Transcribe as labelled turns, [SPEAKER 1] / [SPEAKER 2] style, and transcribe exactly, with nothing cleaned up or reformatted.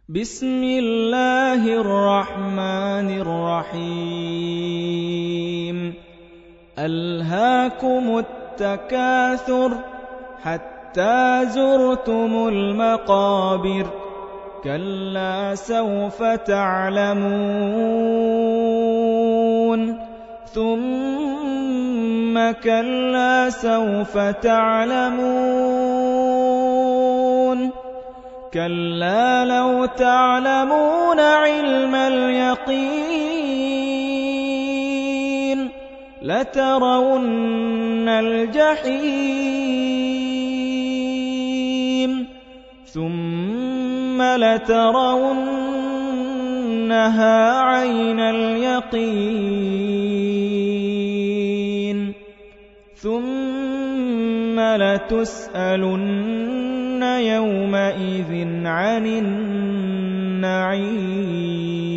[SPEAKER 1] بسم الله الرحمن الرحيم ألهاكم التكاثر حتى زرتم المقابر كلا سوف تعلمون ثم كلا سوف تعلمون كلا لو تعلمون علم اليقين لترون الجحيم ثم لترونها عين اليقين ثم لتسألن يومئذ عن النعيم.